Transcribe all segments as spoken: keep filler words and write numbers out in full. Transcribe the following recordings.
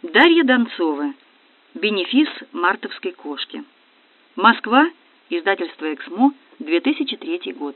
Дарья Донцова. Бенефис мартовской кошки. Москва. Издательство «Эксмо», две тысячи третий год.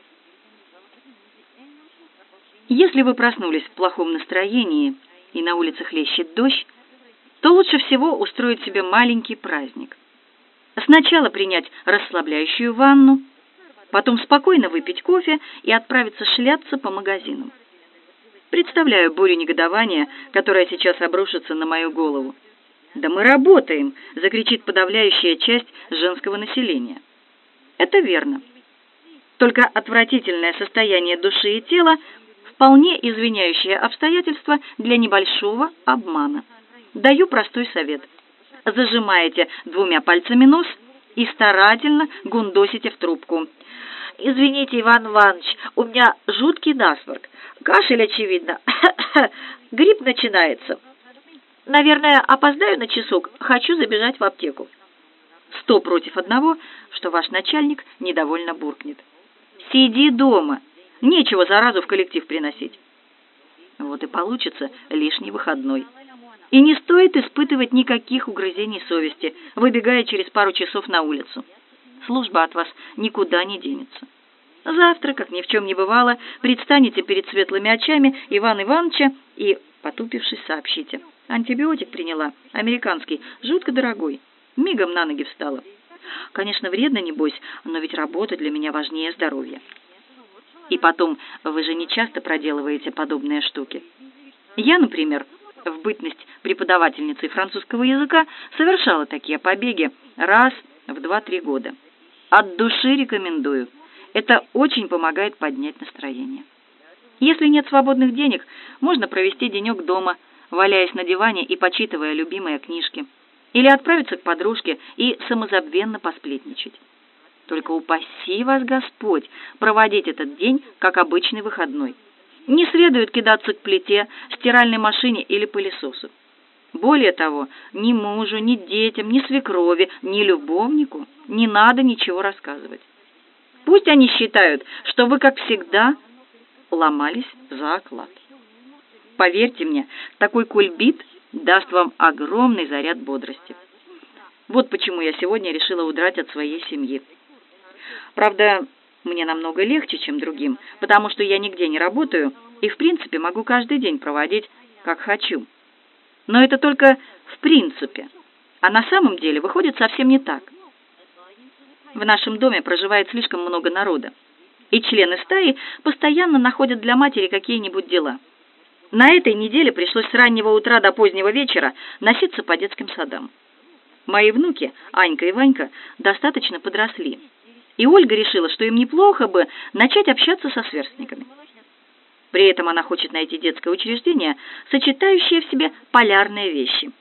Если вы проснулись в плохом настроении и на улице хлещет дождь, то лучше всего устроить себе маленький праздник. Сначала принять расслабляющую ванну, потом спокойно выпить кофе и отправиться шляться по магазинам. Представляю бурю негодования, которая сейчас обрушится на мою голову. «Да мы работаем!» – закричит подавляющая часть женского населения. Это верно. Только отвратительное состояние души и тела – вполне извиняющее обстоятельство для небольшого обмана. Даю простой совет. Зажимаете двумя пальцами нос и старательно гундосите в трубку. «Извините, Иван Иванович, у меня жуткий насморк. Кашель, очевидно. Грипп начинается. Наверное, опоздаю на часок. Хочу забежать в аптеку». Сто против одного, что ваш начальник недовольно буркнет. «Сиди дома. Нечего заразу в коллектив приносить». Вот и получится лишний выходной. И не стоит испытывать никаких угрызений совести, выбегая через пару часов на улицу. Служба от вас никуда не денется. Завтра, как ни в чем не бывало, предстанете перед светлыми очами Ивана Ивановича и, потупившись, сообщите. Антибиотик приняла, американский, жутко дорогой. Мигом на ноги встала. Конечно, вредно, небось, но ведь работа для меня важнее здоровья. И потом, вы же не часто проделываете подобные штуки. Я, например, в бытность преподавательницей французского языка совершала такие побеги раз в два-три года. От души рекомендую. Это очень помогает поднять настроение. Если нет свободных денег, можно провести денек дома, валяясь на диване и почитывая любимые книжки. Или отправиться к подружке и самозабвенно посплетничать. Только упаси вас Господь проводить этот день как обычный выходной. Не следует кидаться к плите, стиральной машине или пылесосу. Более того, ни мужу, ни детям, ни свекрови, ни любовнику не надо ничего рассказывать. Пусть они считают, что вы, как всегда, ломались за оклад. Поверьте мне, такой кульбит даст вам огромный заряд бодрости. Вот почему я сегодня решила удрать от своей семьи. Правда, мне намного легче, чем другим, потому что я нигде не работаю и, в принципе, могу каждый день проводить, как хочу. Но это только в принципе, а на самом деле выходит совсем не так. В нашем доме проживает слишком много народа, и члены стаи постоянно находят для матери какие-нибудь дела. На этой неделе пришлось с раннего утра до позднего вечера носиться по детским садам. Мои внуки, Анька и Ванька, достаточно подросли, и Ольга решила, что им неплохо бы начать общаться со сверстниками. При этом она хочет найти детское учреждение, сочетающее в себе полярные вещи.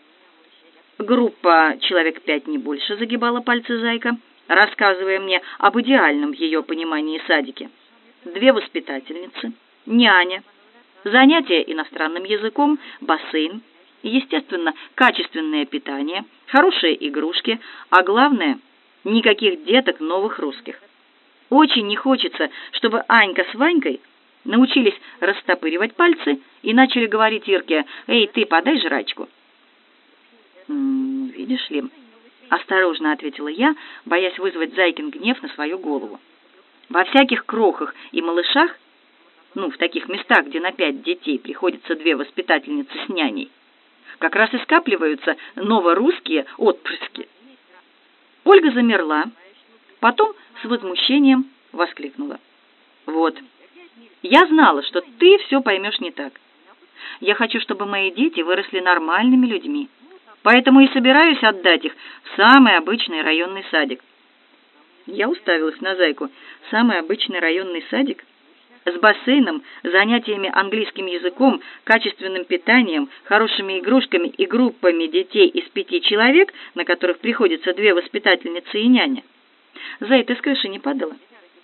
Группа человек пять не больше, загибала пальцы Зайка, рассказывая мне об идеальном в ее понимании садике. Две воспитательницы, няня, занятия иностранным языком, бассейн, естественно, качественное питание, хорошие игрушки, а главное, никаких деток новых русских. Очень не хочется, чтобы Анька с Ванькой научились растопыривать пальцы и начали говорить Ирке: «Эй, ты, подай жрачку». «М-м, видишь ли», — осторожно ответила я, боясь вызвать Зайкин гнев на свою голову. «Во всяких крохах и малышах, ну, в таких местах, где на пять детей приходится две воспитательницы с няней, как раз и скапливаются новорусские отпрыски». Ольга замерла, потом с возмущением воскликнула: «Вот, я знала, что ты все поймешь не так. Я хочу, чтобы мои дети выросли нормальными людьми, поэтому и собираюсь отдать их в самый обычный районный садик». Я уставилась на Зайку. Самый обычный районный садик? С бассейном, занятиями английским языком, качественным питанием, хорошими игрушками и группами детей из пяти человек, на которых приходится две воспитательницы и няня. Зай, ты с крыши не падала?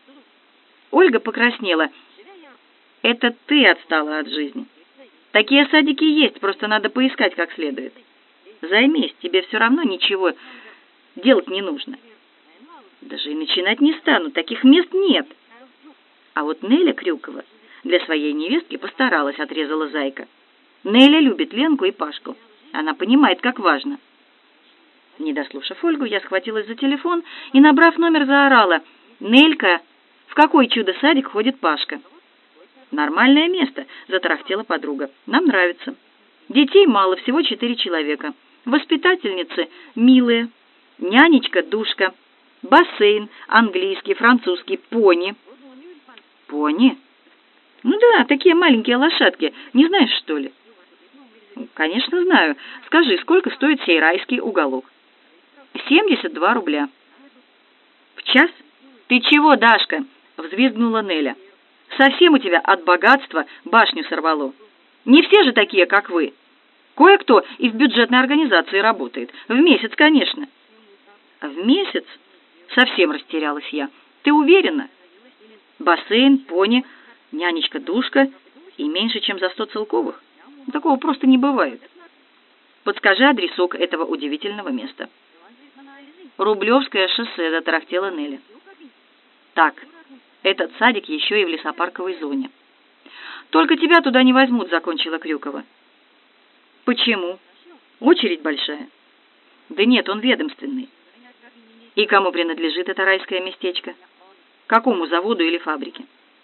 Ольга покраснела. Это ты отстала от жизни. Такие садики есть, просто надо поискать как следует. Займись, тебе все равно ничего делать не нужно. Даже и начинать не стану, таких мест нет. А вот Неля Крюкова для своей невестки постаралась, отрезала Зайка. Неля любит Ленку и Пашку. Она понимает, как важно. Не дослушав Ольгу, я схватилась за телефон и, набрав номер, заорала: «Нелька, в какой чудо-садик ходит Пашка?» «Нормальное место», — затарахтела подруга. «Нам нравится. Детей мало, всего четыре человека. Воспитательницы милые, нянечка, душка, бассейн, английский, французский, пони». «Пони? Ну да, такие маленькие лошадки. Не знаешь, что ли?» «Конечно знаю. Скажи, сколько стоит сей райский уголок?» «семьдесят два рубля». «В час? Ты чего, Дашка?» — взвизгнула Неля. «Совсем у тебя от богатства башню сорвало. Не все же такие, как вы. Кое-кто и в бюджетной организации работает. В месяц, конечно». «В месяц?» — совсем растерялась я. «Ты уверена? Бассейн, пони, нянечка-душка и меньше, чем за сто целковых? Такого просто не бывает. Подскажи адресок этого удивительного места». «Рублевское шоссе», — затарахтела Неля. «Так, этот садик еще и в лесопарковой зоне». «Только тебя туда не возьмут», — закончила Крюкова. «Почему? Очередь большая». «Да нет, он ведомственный». «И кому принадлежит это райское местечко? Какому заводу или фабрике?»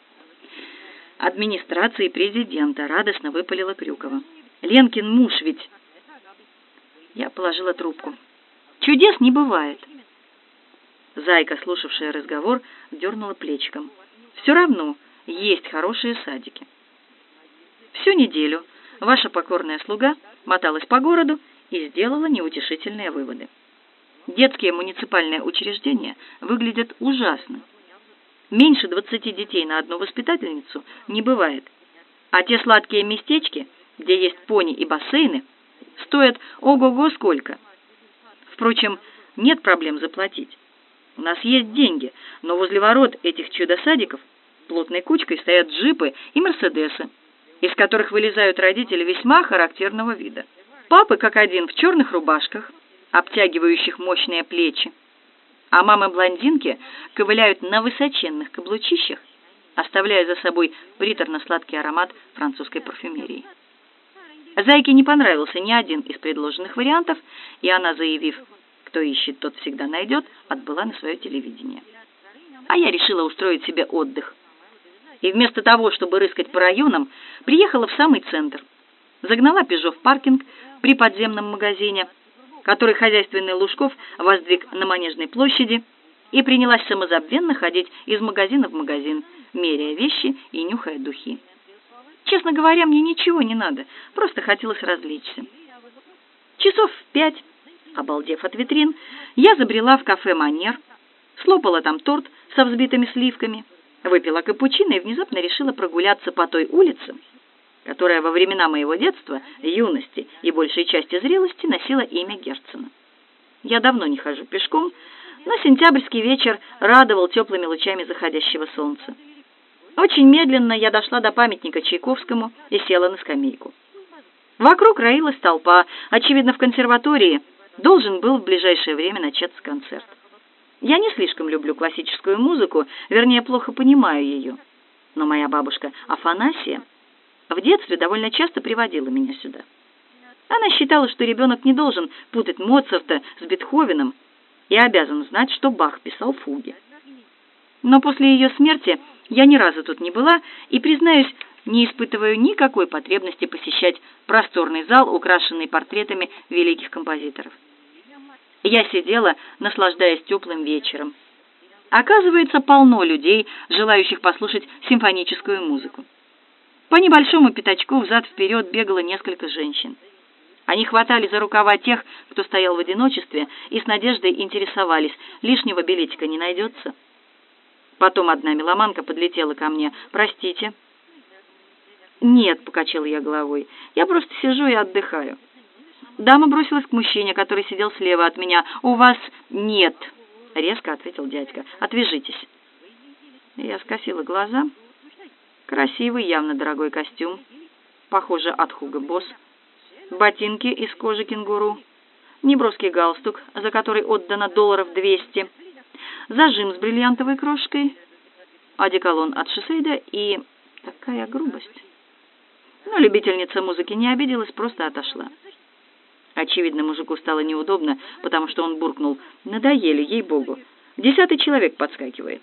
«Администрации президента», — радостно выпалила Крюкова. «Ленкин муж ведь...» Я положила трубку. «Чудес не бывает». Зайка, слушавшая разговор, дернула плечиком. «Все равно есть хорошие садики». Всю неделю ваша покорная слуга моталась по городу и сделала неутешительные выводы. Детские муниципальные учреждения выглядят ужасно. Меньше двадцати детей на одну воспитательницу не бывает. А те сладкие местечки, где есть пони и бассейны, стоят ого-го сколько. Впрочем, нет проблем заплатить. У нас есть деньги, но возле ворот этих чудо-садиков плотной кучкой стоят джипы и мерседесы, из которых вылезают родители весьма характерного вида. Папы, как один, в черных рубашках, обтягивающих мощные плечи, а мамы-блондинки ковыляют на высоченных каблучищах, оставляя за собой приторно-сладкий аромат французской парфюмерии. Зайке не понравился ни один из предложенных вариантов, и она, заявив: «Кто ищет, тот всегда найдет», отбыла на свое телевидение. А я решила устроить себе отдых. И вместо того, чтобы рыскать по районам, приехала в самый центр. Загнала «Пежо» в паркинг при подземном магазине, который хозяйственный Лужков воздвиг на Манежной площади, и принялась самозабвенно ходить из магазина в магазин, меряя вещи и нюхая духи. Честно говоря, мне ничего не надо, просто хотелось развлечься. Часов в пять, обалдев от витрин, я забрела в кафе «Манер», слопала там торт со взбитыми сливками, выпила капучино и внезапно решила прогуляться по той улице, которая во времена моего детства, юности и большей части зрелости носила имя Герцена. Я давно не хожу пешком, но сентябрьский вечер радовал теплыми лучами заходящего солнца. Очень медленно я дошла до памятника Чайковскому и села на скамейку. Вокруг роилась толпа, очевидно, в консерватории должен был в ближайшее время начаться концерт. Я не слишком люблю классическую музыку, вернее, плохо понимаю ее. Но моя бабушка Афанасия в детстве довольно часто приводила меня сюда. Она считала, что ребенок не должен путать Моцарта с Бетховеном и обязан знать, что Бах писал фуги. Но после ее смерти я ни разу тут не была и, признаюсь, не испытываю никакой потребности посещать просторный зал, украшенный портретами великих композиторов. Я сидела, наслаждаясь теплым вечером. Оказывается, полно людей, желающих послушать симфоническую музыку. По небольшому пятачку взад-вперед бегало несколько женщин. Они хватали за рукава тех, кто стоял в одиночестве, и с надеждой интересовались, лишнего билетика не найдется. Потом одна меломанка подлетела ко мне. «Простите». «Нет», — покачала я головой, — «я просто сижу и отдыхаю». Дама бросилась к мужчине, который сидел слева от меня. «У вас нет», — резко ответил дядька. «Отвяжитесь». Я скосила глаза. Красивый, явно дорогой костюм, похоже, от Hugo Boss, ботинки из кожи кенгуру, неброский галстук, за который отдано долларов двести, зажим с бриллиантовой крошкой, одеколон от Шисейда и такая грубость. Но любительница музыки не обиделась, просто отошла. Очевидно, мужику стало неудобно, потому что он буркнул: «Надоели, ей-богу. Десятый человек подскакивает».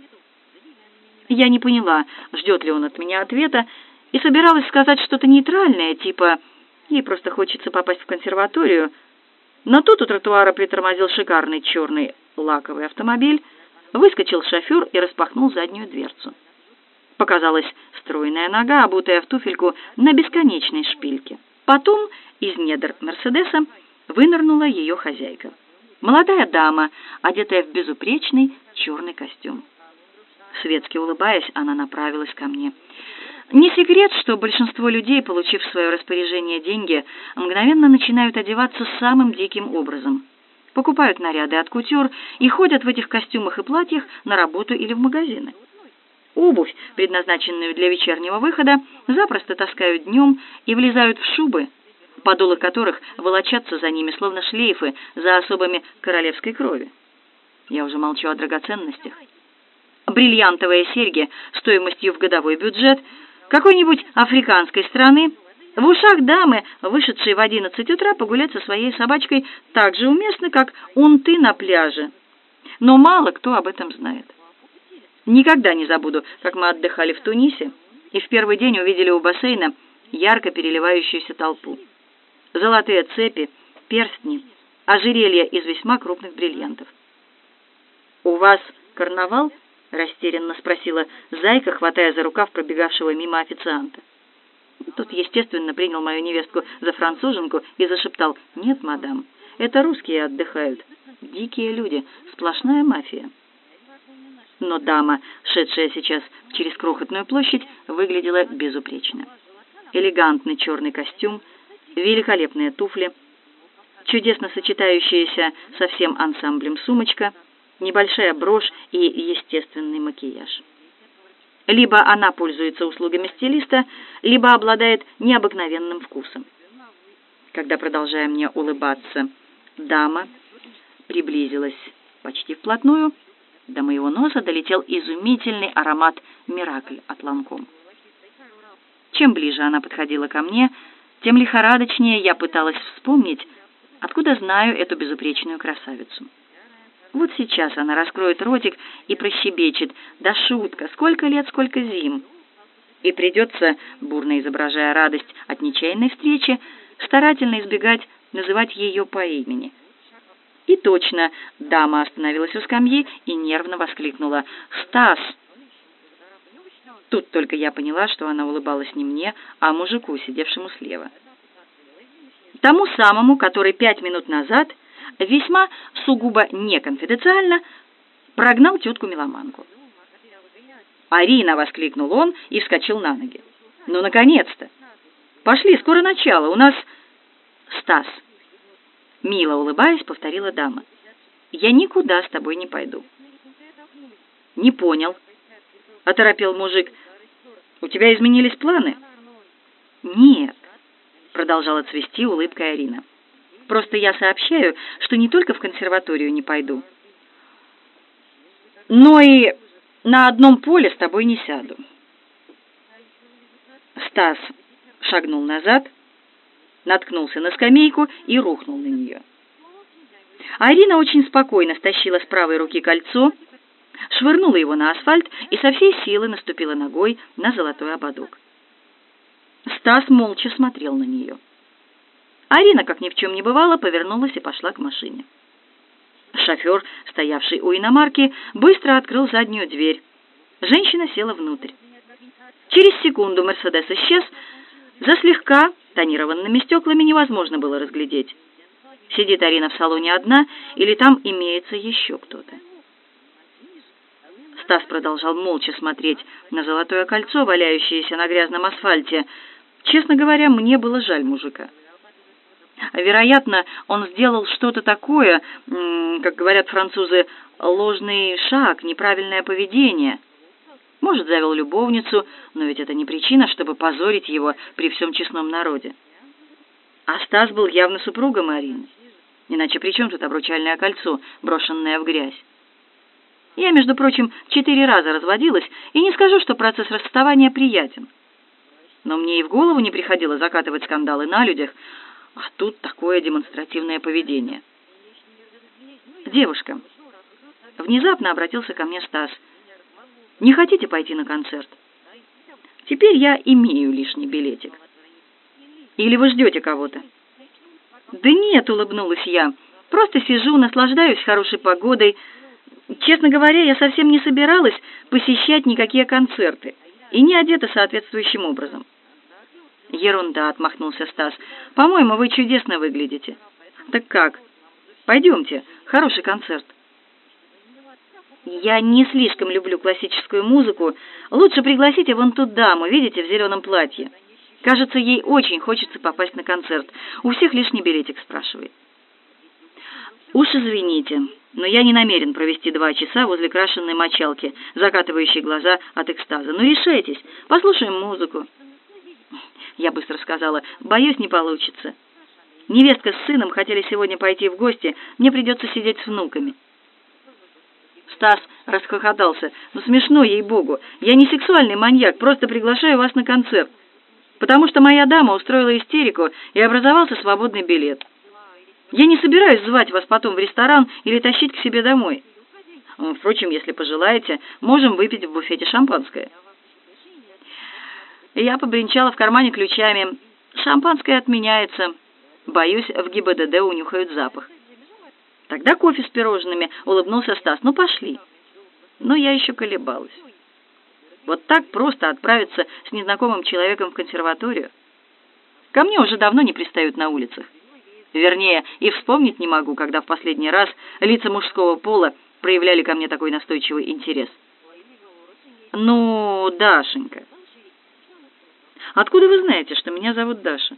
Я не поняла, ждет ли он от меня ответа, и собиралась сказать что-то нейтральное, типа «ей просто хочется попасть в консерваторию», но тут у тротуара притормозил шикарный черный лаковый автомобиль, выскочил шофер и распахнул заднюю дверцу. Показалась стройная нога, обутая в туфельку на бесконечной шпильке. Потом из недр «Мерседеса» вынырнула ее хозяйка. Молодая дама, одетая в безупречный черный костюм. Светски улыбаясь, она направилась ко мне. Не секрет, что большинство людей, получив в свое распоряжение деньги, мгновенно начинают одеваться самым диким образом. Покупают наряды от кутюр и ходят в этих костюмах и платьях на работу или в магазины. Обувь, предназначенную для вечернего выхода, запросто таскают днем и влезают в шубы, подолы которых волочатся за ними, словно шлейфы за особами королевской крови. Я уже молчу о драгоценностях. Бриллиантовые серьги стоимостью в годовой бюджет какой-нибудь африканской страны, в ушах дамы, вышедшей в одиннадцать утра погулять со своей собачкой, так же уместны, как унты на пляже. Но мало кто об этом знает. Никогда не забуду, как мы отдыхали в Тунисе и в первый день увидели у бассейна ярко переливающуюся толпу. Золотые цепи, перстни, ожерелья из весьма крупных бриллиантов. «У вас карнавал?» — растерянно спросила зайка, хватая за рукав пробегавшего мимо официанта. Тот, естественно, принял мою невестку за француженку и зашептал: «Нет, мадам, это русские отдыхают. Дикие люди, сплошная мафия». Но дама, шедшая сейчас через крохотную площадь, выглядела безупречно. Элегантный черный костюм, великолепные туфли, чудесно сочетающаяся со всем ансамблем сумочка, небольшая брошь и естественный макияж. Либо она пользуется услугами стилиста, либо обладает необыкновенным вкусом. Когда, продолжая мне улыбаться, дама приблизилась почти вплотную, до моего носа долетел изумительный аромат «Миракль» от Ланком. Чем ближе она подходила ко мне, тем лихорадочнее я пыталась вспомнить, откуда знаю эту безупречную красавицу. Вот сейчас она раскроет ротик и прощебечет: «Да шутка, сколько лет, сколько зим!» И придется, бурно изображая радость от нечаянной встречи, старательно избегать называть ее по имени. И точно, дама остановилась у скамьи и нервно воскликнула: «Стас!» Тут только я поняла, что она улыбалась не мне, а мужику, сидевшему слева. Тому самому, который пять минут назад весьма сугубо неконфиденциально прогнал тетку-меломанку. «Арина!» — воскликнул он и вскочил на ноги. «Ну, наконец-то! Пошли, скоро начало, у нас...» «Стас!» — мило улыбаясь, повторила дама. «Я никуда с тобой не пойду». «Не понял», — оторопел мужик. «У тебя изменились планы?» «Нет», — продолжала цвести улыбкой Арина. «Просто я сообщаю, что не только в консерваторию не пойду, но и на одном поле с тобой не сяду». Стас шагнул назад, наткнулся на скамейку и рухнул на нее. Арина очень спокойно стащила с правой руки кольцо, швырнула его на асфальт и со всей силы наступила ногой на золотой ободок. Стас молча смотрел на нее. Арина, как ни в чем не бывало, повернулась и пошла к машине. Шофер, стоявший у иномарки, быстро открыл заднюю дверь. Женщина села внутрь. Через секунду «Мерседес» исчез. За слегка тонированными стеклами невозможно было разглядеть, сидит Арина в салоне одна или там имеется еще кто-то. Стас продолжал молча смотреть на золотое кольцо, валяющееся на грязном асфальте. Честно говоря, мне было жаль мужика. Вероятно, он сделал что-то такое, как говорят французы, ложный шаг, неправильное поведение. Может, завел любовницу, но ведь это не причина, чтобы позорить его при всем честном народе. А Стас был явно супругом Арины. Иначе при чем тут обручальное кольцо, брошенное в грязь? Я, между прочим, четыре раза разводилась, и не скажу, что процесс расставания приятен. Но мне и в голову не приходило закатывать скандалы на людях, А тут такое демонстративное поведение. «Девушка», — внезапно обратился ко мне Стас, — «не хотите пойти на концерт? Теперь я имею лишний билетик. Или вы ждете кого-то?» «Да нет», — улыбнулась я, — «просто сижу, наслаждаюсь хорошей погодой. Честно говоря, я совсем не собиралась посещать никакие концерты и не одета соответствующим образом». «Ерунда», — отмахнулся Стас, — «по-моему, вы чудесно выглядите». «Так как? Пойдемте, хороший концерт». «Я не слишком люблю классическую музыку. Лучше пригласите вон ту даму, видите, в зеленом платье. Кажется, ей очень хочется попасть на концерт. У всех лишний билетик спрашивает». «Уж извините, но я не намерен провести два часа возле крашенной мочалки, закатывающей глаза от экстаза. Ну, решайтесь, послушаем музыку». Я быстро сказала: «Боюсь, не получится. Невестка с сыном хотели сегодня пойти в гости, мне придется сидеть с внуками». Стас расхохотался. «Ну, смешно, ей-богу. Я не сексуальный маньяк, просто приглашаю вас на концерт, потому что моя дама устроила истерику и образовался свободный билет. Я не собираюсь звать вас потом в ресторан или тащить к себе домой. Впрочем, если пожелаете, можем выпить в буфете шампанское». Я побренчала в кармане ключами. «Шампанское отменяется. Боюсь, в ГИБДД унюхают запах». «Тогда кофе с пирожными», — улыбнулся Стас. «Ну, пошли». Но я еще колебалась. Вот так просто отправиться с незнакомым человеком в консерваторию? Ко мне уже давно не пристают на улицах. Вернее, и вспомнить не могу, когда в последний раз лица мужского пола проявляли ко мне такой настойчивый интерес. «Ну, Дашенька». «Откуда вы знаете, что меня зовут Даша?»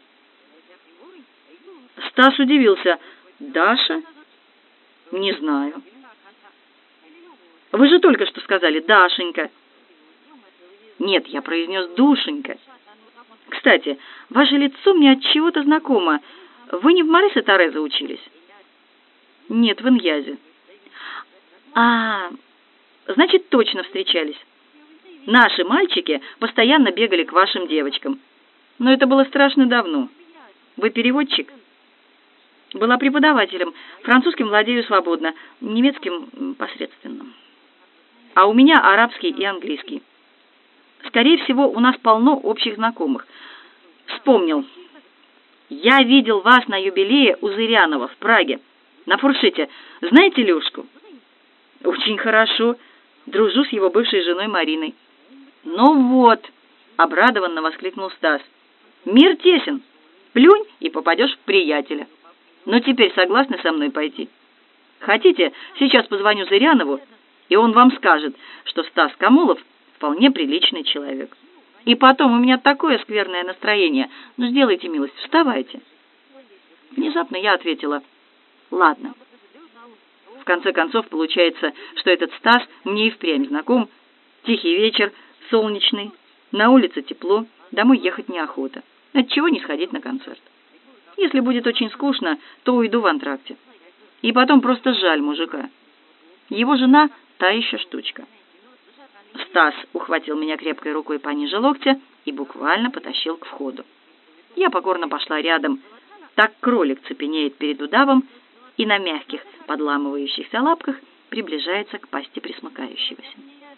Стас удивился. «Даша? Не знаю». «Вы же только что сказали Дашенька». «Нет, я произнес Душенька. Кстати, ваше лицо мне от чего-то знакомо. Вы не в Марисе Тореза учились?» «Нет, в Иньязе». «А, значит, точно встречались. Наши мальчики постоянно бегали к вашим девочкам. Но это было страшно давно. Вы переводчик?» «Была преподавателем. Французским владею свободно, немецким посредственно. А у меня арабский и английский. Скорее всего, у нас полно общих знакомых. Вспомнил. Я видел вас на юбилее у Зырянова в Праге, на фуршете. Знаете Лёшку?» «Очень хорошо. Дружу с его бывшей женой Мариной». «Ну вот», — обрадованно воскликнул Стас, — «мир тесен. Плюнь и попадешь в приятеля. Но теперь согласны со мной пойти? Хотите, сейчас позвоню Зырянову, и он вам скажет, что Стас Камолов вполне приличный человек. И потом у меня такое скверное настроение. Ну, сделайте милость, вставайте». Внезапно я ответила: «Ладно». В конце концов, получается, что этот Стас мне и впрямь знаком. Тихий вечер, солнечный, на улице тепло, домой ехать неохота. Отчего не сходить на концерт? Если будет очень скучно, то уйду в антракте. И потом просто жаль мужика. Его жена — та еще штучка». Стас ухватил меня крепкой рукой пониже локтя и буквально потащил к входу. Я покорно пошла рядом. Так кролик цепенеет перед удавом и на мягких, подламывающихся лапках приближается к пасти пресмыкающегося.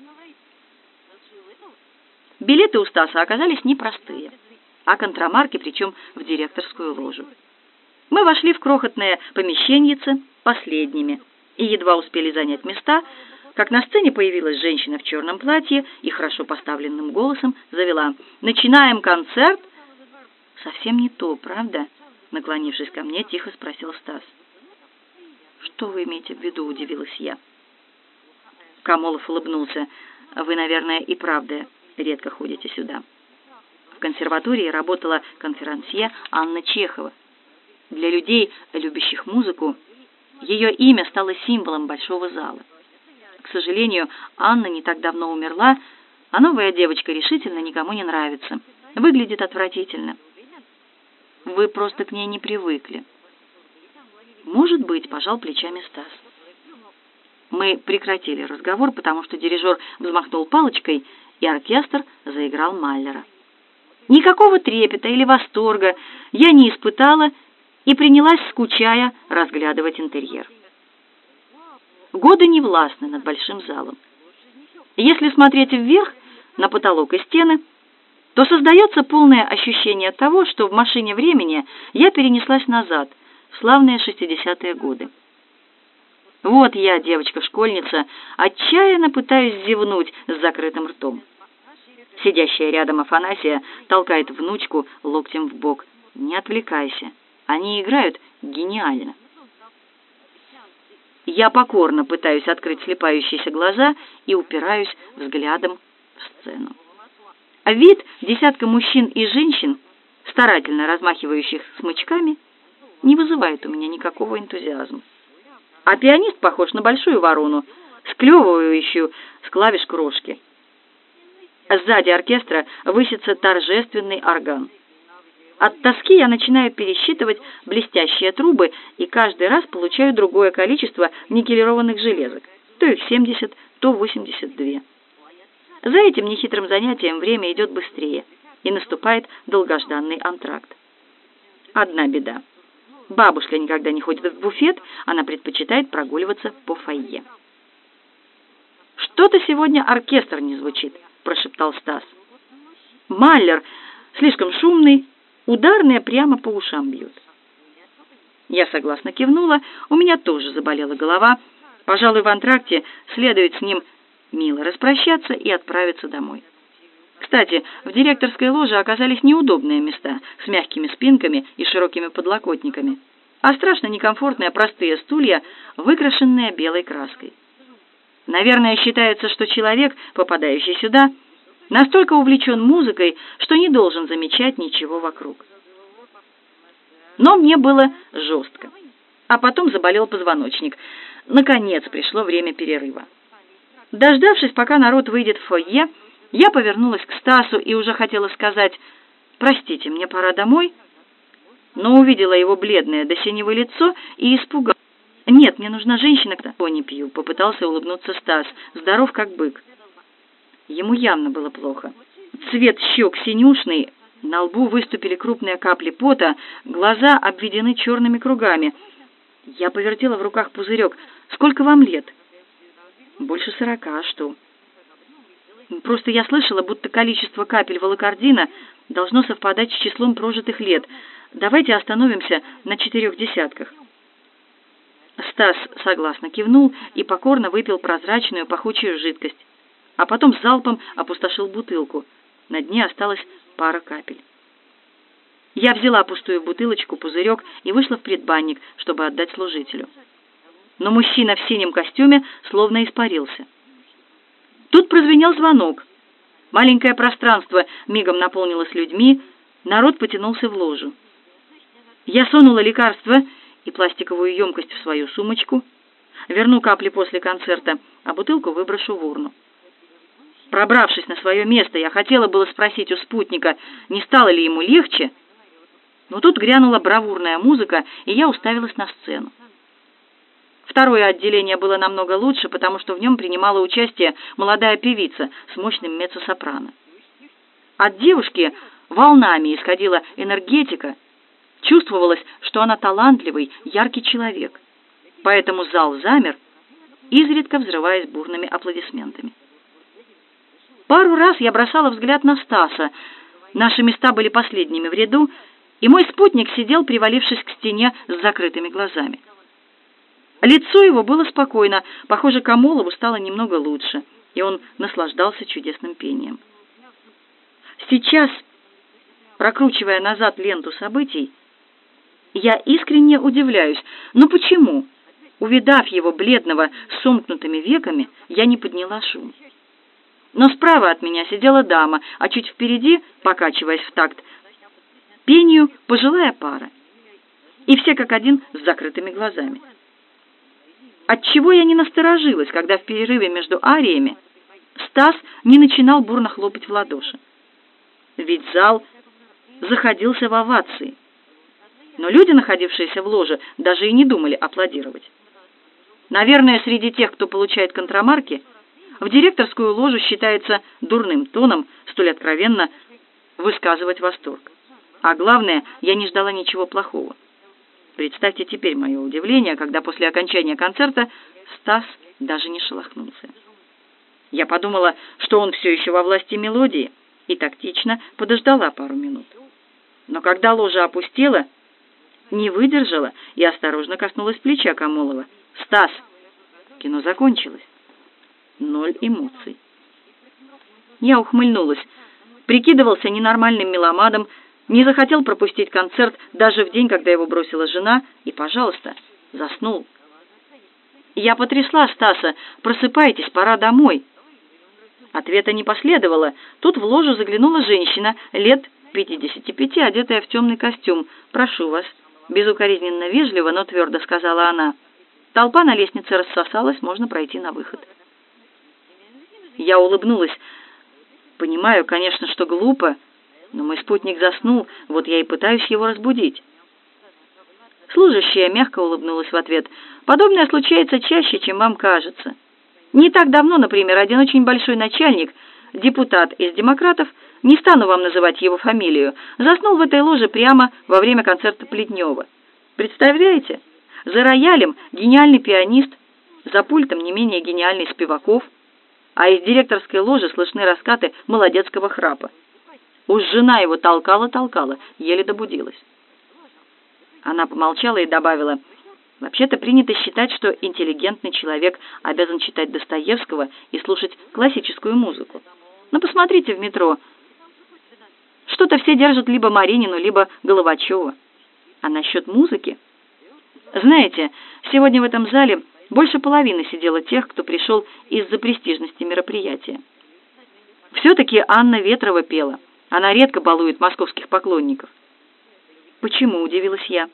Билеты у Стаса оказались непростые, а контрамарки, причем в директорскую ложу. Мы вошли в крохотное помещеньице последними и едва успели занять места, как на сцене появилась женщина в черном платье и хорошо поставленным голосом завела: «Начинаем концерт». «Совсем не то, правда?» — наклонившись ко мне, тихо спросил Стас. «Что вы имеете в виду?» — удивилась я. Камолов улыбнулся. «Вы, наверное, и правда редко ходите сюда. В консерватории работала конферансье Анна Чехова. Для людей, любящих музыку, ее имя стало символом большого зала. К сожалению, Анна не так давно умерла, а новая девочка решительно никому не нравится. Выглядит отвратительно. Вы просто к ней не привыкли». «Может быть», — пожал плечами Стас. Мы прекратили разговор, потому что дирижер взмахнул палочкой, и оркестр заиграл Маллера. Никакого трепета или восторга я не испытала и принялась, скучая, разглядывать интерьер. Годы не властны над большим залом. Если смотреть вверх, на потолок и стены, то создается полное ощущение того, что в машине времени я перенеслась назад, в славные шестидесятые годы. Вот я, девочка-школьница, отчаянно пытаюсь зевнуть с закрытым ртом. Сидящая рядом Афанасия толкает внучку локтем в бок. «Не отвлекайся, они играют гениально». Я покорно пытаюсь открыть слепающиеся глаза и упираюсь взглядом в сцену. Вид десятка мужчин и женщин, старательно размахивающих смычками, не вызывает у меня никакого энтузиазма. А пианист похож на большую ворону, склевывающую с клавиш крошки. Сзади оркестра высится торжественный орган. От тоски я начинаю пересчитывать блестящие трубы и каждый раз получаю другое количество никелированных железок. То их семьдесят, то восемьдесят два. За этим нехитрым занятием время идет быстрее, и наступает долгожданный антракт. Одна беда. Бабушка никогда не ходит в буфет, она предпочитает прогуливаться по фойе. «Что-то сегодня оркестр не звучит», — прошептал Стас. «Маллер слишком шумный, ударные прямо по ушам бьют». Я согласно кивнула, у меня тоже заболела голова. Пожалуй, в антракте следует с ним мило распрощаться и отправиться домой. Кстати, в директорской ложе оказались неудобные места с мягкими спинками и широкими подлокотниками, а страшно некомфортные простые стулья, выкрашенные белой краской. Наверное, считается, что человек, попадающий сюда, настолько увлечен музыкой, что не должен замечать ничего вокруг. Но мне было жестко. А потом заболел позвоночник. Наконец пришло время перерыва. Дождавшись, пока народ выйдет в фойе, я повернулась к Стасу и уже хотела сказать «Простите, мне пора домой», но увидела его бледное до синевы лицо и испугалась. «Нет, мне нужна женщина, кто не пью», — попытался улыбнуться Стас, здоров как бык. Ему явно было плохо. Цвет щек синюшный, на лбу выступили крупные капли пота, глаза обведены черными кругами. Я повертела в руках пузырек. «Сколько вам лет?» «Больше сорока, а что?» «Просто я слышала, будто количество капель волокордина должно совпадать с числом прожитых лет. Давайте остановимся на четырех десятках». Стас согласно кивнул и покорно выпил прозрачную пахучую жидкость, а потом залпом опустошил бутылку. На дне осталась пара капель. Я взяла пустую бутылочку, пузырек и вышла в предбанник, чтобы отдать служителю. Но мужчина в синем костюме словно испарился. Тут прозвенел звонок. Маленькое пространство мигом наполнилось людьми, народ потянулся в ложу. Я сунула лекарство и пластиковую емкость в свою сумочку, верну капли после концерта, а бутылку выброшу в урну. Пробравшись на свое место, я хотела было спросить у спутника, не стало ли ему легче, но тут грянула бравурная музыка, и я уставилась на сцену. Второе отделение было намного лучше, потому что в нем принимала участие молодая певица с мощным меццо-сопрано. От девушки волнами исходила энергетика, чувствовалось, что она талантливый, яркий человек. Поэтому зал замер, изредка взрываясь бурными аплодисментами. Пару раз я бросала взгляд на Стаса. Наши места были последними в ряду, и мой спутник сидел, привалившись к стене с закрытыми глазами. Лицо его было спокойно, похоже, Камолову стало немного лучше, и он наслаждался чудесным пением. Сейчас, прокручивая назад ленту событий, я искренне удивляюсь, но почему, увидав его бледного с сомкнутыми веками, я не подняла шум? Но справа от меня сидела дама, а чуть впереди, покачиваясь в такт пению, пожилая пара. И все как один с закрытыми глазами. Отчего я не насторожилась, когда в перерыве между ариями Стас не начинал бурно хлопать в ладоши? Ведь зал заходился в овации. Но люди, находившиеся в ложе, даже и не думали аплодировать. Наверное, среди тех, кто получает контрамарки, в директорскую ложу считается дурным тоном столь откровенно высказывать восторг. А главное, я не ждала ничего плохого. Представьте теперь мое удивление, когда после окончания концерта Стас даже не шелохнулся. Я подумала, что он все еще во власти мелодии, и тактично подождала пару минут. Но когда ложа опустела, не выдержала и осторожно коснулась плеча Камолова. «Стас!» Кино закончилось. Ноль эмоций. Я ухмыльнулась. Прикидывался ненормальным меломаном, не захотел пропустить концерт даже в день, когда его бросила жена, и, пожалуйста, заснул. Я потрясла Стаса. «Просыпайтесь, пора домой». Ответа не последовало. Тут в ложу заглянула женщина, лет пятидесяти пяти, одетая в темный костюм. «Прошу вас», — безукоризненно вежливо, но твердо сказала она. Толпа на лестнице рассосалась, можно пройти на выход. Я улыбнулась. Понимаю, конечно, что глупо, но мой спутник заснул, вот я и пытаюсь его разбудить. Служащая мягко улыбнулась в ответ. «Подобное случается чаще, чем вам кажется. Не так давно, например, один очень большой начальник, депутат из демократов, не стану вам называть его фамилию, заснул в этой ложе прямо во время концерта Плетнева. Представляете? За роялем гениальный пианист, за пультом не менее гениальный Спиваков, а из директорской ложи слышны раскаты молодецкого храпа. Уж жена его толкала-толкала, еле добудилась». Она помолчала и добавила: «Вообще-то принято считать, что интеллигентный человек обязан читать Достоевского и слушать классическую музыку. Но посмотрите в метро. Что-то все держат либо Маринину, либо Головачева. А насчет музыки? Знаете, сегодня в этом зале больше половины сидело тех, кто пришел из-за престижности мероприятия. Все-таки Анна Ветрова пела. Она редко балует московских поклонников». «Почему?» — удивилась я.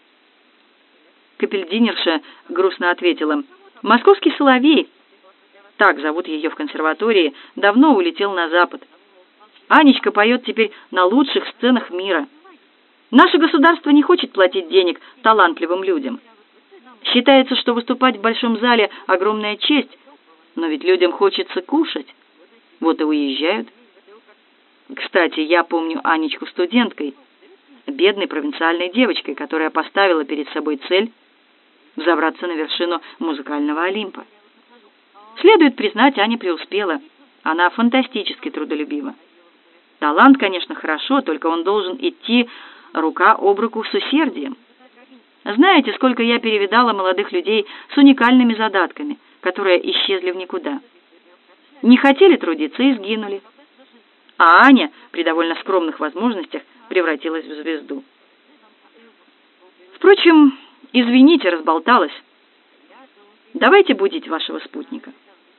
Капельдинерша грустно ответила: «Московский соловей, так зовут ее в консерватории, давно улетел на Запад. Анечка поет теперь на лучших сценах мира. Наше государство не хочет платить денег талантливым людям. Считается, что выступать в большом зале – огромная честь, но ведь людям хочется кушать. Вот и уезжают. Кстати, я помню Анечку студенткой, бедной провинциальной девочкой, которая поставила перед собой цель взобраться на вершину музыкального Олимпа. Следует признать, Аня преуспела. Она фантастически трудолюбива. Талант, конечно, хорошо, только он должен идти рука об руку с усердием. Знаете, сколько я перевидала молодых людей с уникальными задатками, которые исчезли в никуда. Не хотели трудиться и сгинули. А Аня при довольно скромных возможностях превратилась в звезду. Впрочем, извините, разболталась. Давайте будить вашего спутника».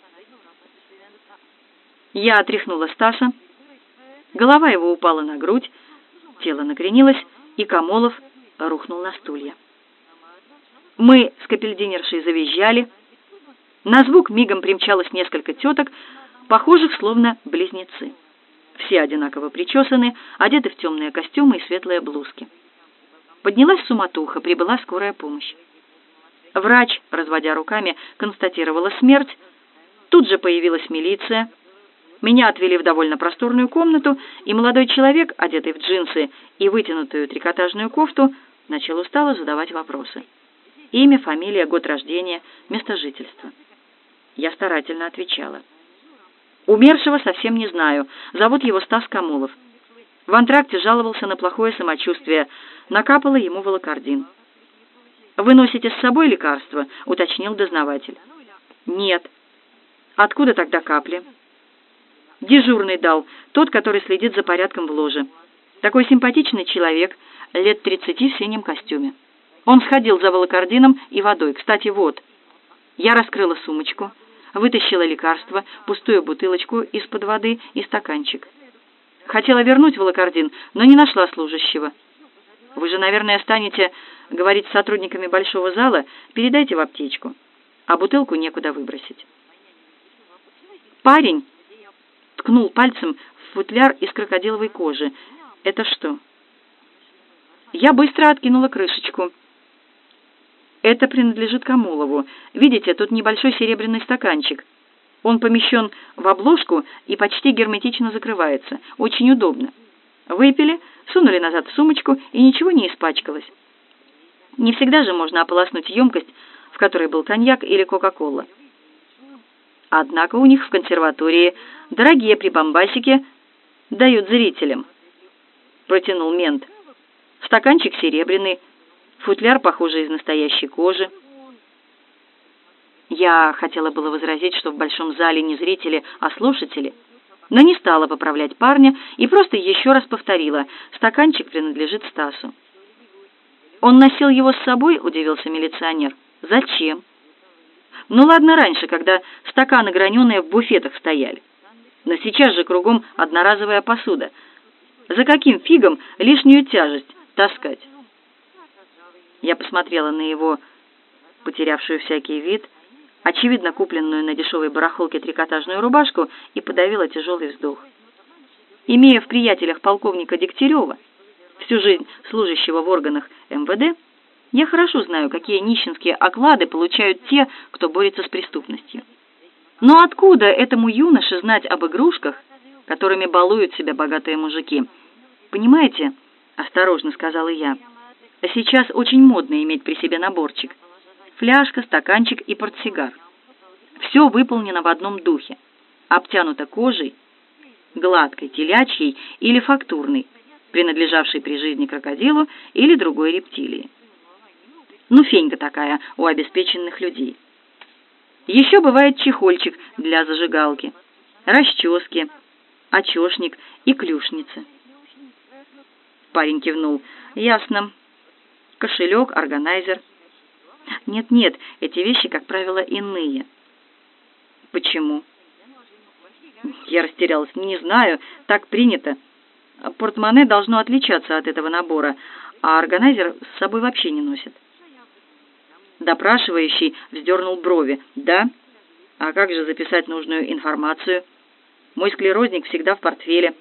Я отряхнула Стаса, голова его упала на грудь, тело накренилось, и Камолов рухнул на стулья. Мы с капельдинершей завизжали. На звук мигом примчалось несколько теток, похожих словно близнецы. Все одинаково причесаны, одеты в темные костюмы и светлые блузки. Поднялась суматоха, прибыла скорая помощь. Врач, разводя руками, констатировала смерть. Тут же появилась милиция. Меня отвели в довольно просторную комнату, и молодой человек, одетый в джинсы и вытянутую трикотажную кофту, начал устало задавать вопросы. Имя, фамилия, год рождения, место жительства. Я старательно отвечала. Умершего совсем не знаю. Зовут его Стас Камолов. В антракте жаловался на плохое самочувствие. Накапало ему волокордин. «Вы носите с собой лекарства?» — уточнил дознаватель. «Нет». «Откуда тогда капли?» «Дежурный дал, тот, который следит за порядком в ложе. Такой симпатичный человек, лет тридцати в синем костюме. Он сходил за волокордином и водой. Кстати, вот». Я раскрыла сумочку, вытащила лекарство, пустую бутылочку из-под воды и стаканчик. Хотела вернуть волокордин, но не нашла служащего. Вы же, наверное, станете говорить с сотрудниками большого зала, передайте в аптечку, а бутылку некуда выбросить. Парень ткнул пальцем в футляр из крокодиловой кожи. Это что? Я быстро откинула крышечку. Это принадлежит Камолову. Видите, тут небольшой серебряный стаканчик. Он помещен в обложку и почти герметично закрывается. Очень удобно. Выпили, сунули назад в сумочку, и ничего не испачкалось. Не всегда же можно ополоснуть емкость, в которой был коньяк или кока-кола. Однако у них в консерватории дорогие прибамбасики дают зрителям. Протянул мент. Стаканчик серебряный, футляр, похожий из настоящей кожи. Я хотела было возразить, что в большом зале не зрители, а слушатели, но не стала поправлять парня и просто еще раз повторила: стаканчик принадлежит Стасу. Он носил его с собой, удивился милиционер. Зачем? Ну ладно, раньше, когда стаканы граненые в буфетах стояли. Но сейчас же кругом одноразовая посуда. За каким фигом лишнюю тяжесть таскать? Я посмотрела на его потерявшую всякий вид, очевидно купленную на дешевой барахолке трикотажную рубашку, и подавила тяжелый вздох. Имея в приятелях полковника Дегтярева, всю жизнь служащего в органах эм вэ дэ, я хорошо знаю, какие нищенские оклады получают те, кто борется с преступностью. Но откуда этому юноше знать об игрушках, которыми балуют себя богатые мужики? Понимаете, осторожно сказала я, сейчас очень модно иметь при себе наборчик. Фляжка, стаканчик и портсигар. Все выполнено в одном духе, обтянуто кожей, гладкой, телячьей или фактурной, принадлежавшей при жизни крокодилу или другой рептилии. Ну, фенька такая у обеспеченных людей. Еще бывает чехольчик для зажигалки, расчески, очешник и клюшницы. Парень кивнул. Ясно. Кошелек, органайзер. Нет-нет, эти вещи, как правило, иные. Почему? Я растерялась. Не знаю, так принято. Портмоне должно отличаться от этого набора, а органайзер с собой вообще не носит. Допрашивающий вздернул брови. Да? А как же записать нужную информацию? Мой склерозник всегда в портфеле.